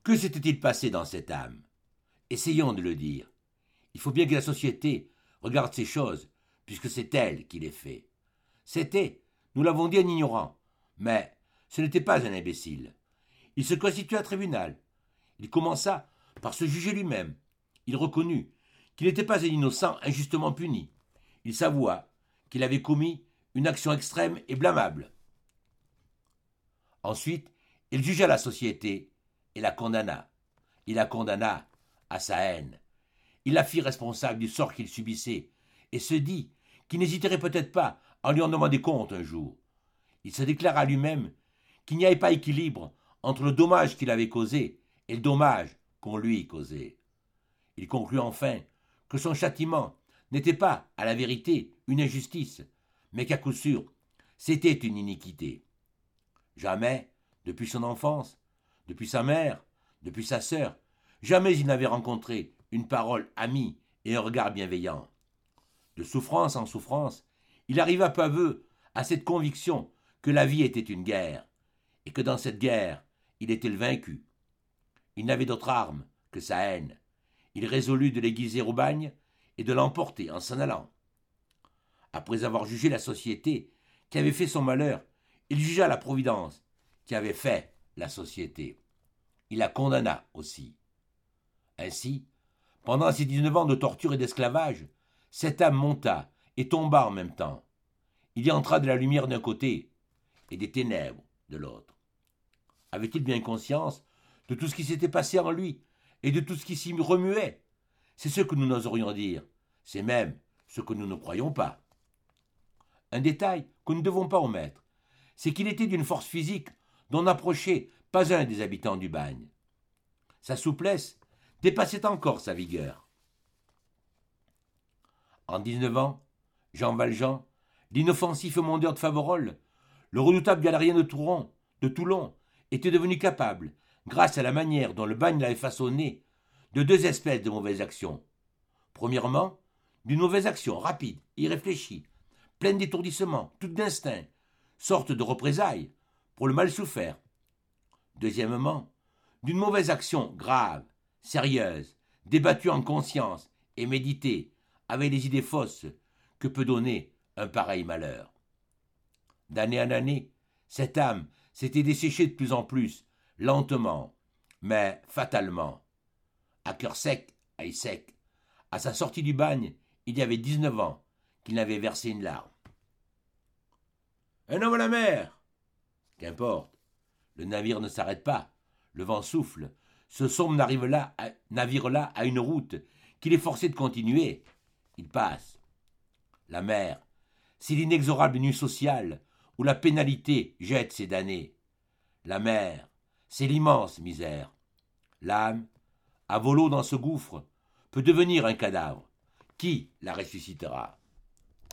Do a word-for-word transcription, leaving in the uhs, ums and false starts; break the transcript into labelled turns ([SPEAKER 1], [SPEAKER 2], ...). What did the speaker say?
[SPEAKER 1] Que s'était-il passé dans cette âme? Essayons de le dire. Il faut bien que la société regarde ces choses, puisque c'est elle qui les fait. C'était, nous l'avons dit, un ignorant, mais ce n'était pas un imbécile. Il se constitua tribunal. Il commença par se juger lui-même. Il reconnut qu'il n'était pas un innocent injustement puni. Il s'avoua qu'il avait commis une action extrême et blâmable. Ensuite, il jugea la société et la condamna. Il la condamna à sa haine. Il la fit responsable du sort qu'il subissait et se dit qu'il n'hésiterait peut-être pas à lui en demander compte un jour. Il se déclara lui-même qu'il n'y avait pas équilibre entre le dommage qu'il avait causé et le dommage qu'on lui causait. Il conclut enfin que son châtiment n'était pas, à la vérité, une injustice, mais qu'à coup sûr, c'était une iniquité. Jamais, depuis son enfance, depuis sa mère, depuis sa sœur, jamais il n'avait rencontré une parole amie et un regard bienveillant. De souffrance en souffrance, il arriva peu à peu à cette conviction que la vie était une guerre, et que dans cette guerre, il était le vaincu. Il n'avait d'autre arme que sa haine. Il résolut de l'aiguiser au bagne et de l'emporter en s'en allant. Après avoir jugé la société qui avait fait son malheur, il jugea la providence qui avait fait la société. Il la condamna aussi. Ainsi, pendant ces dix-neuf ans de torture et d'esclavage, cette âme monta et tomba en même temps. Il y entra de la lumière d'un côté et des ténèbres de l'autre. Avait-il bien conscience de tout ce qui s'était passé en lui et de tout ce qui s'y remuait? C'est ce que nous n'oserions dire. C'est même ce que nous ne croyons pas. Un détail que nous ne devons pas omettre, c'est qu'il était d'une force physique dont n'approchait pas un des habitants du bagne. Sa souplesse dépassait encore sa vigueur. En dix-neuf ans, Jean Valjean, l'inoffensif mondeur de Faverolles, le redoutable galérien de Toulon, de Toulon, était devenu capable, grâce à la manière dont le bagne l'avait façonné, de deux espèces de mauvaises actions. Premièrement, d'une mauvaise action rapide, irréfléchie, pleine d'étourdissement, toute d'instinct, sorte de représailles pour le mal souffert. Deuxièmement, d'une mauvaise action grave, sérieuse, débattue en conscience et méditée, avec les idées fausses que peut donner un pareil malheur. D'année en année, cette âme s'était desséchée de plus en plus, lentement, mais fatalement. À cœur sec, œil sec, à sa sortie du bagne, il y avait dix-neuf ans qu'il n'avait versé une larme. Un homme à la mer! Qu'importe, le navire ne s'arrête pas, le vent souffle, ce sombre navire-là à, navire-là a une route qu'il est forcé de continuer. Il passe. La mer, c'est l'inexorable nuit sociale où la pénalité jette ses damnés. La mer, c'est l'immense misère. L'âme, à volo dans ce gouffre, peut devenir un cadavre. Qui la ressuscitera?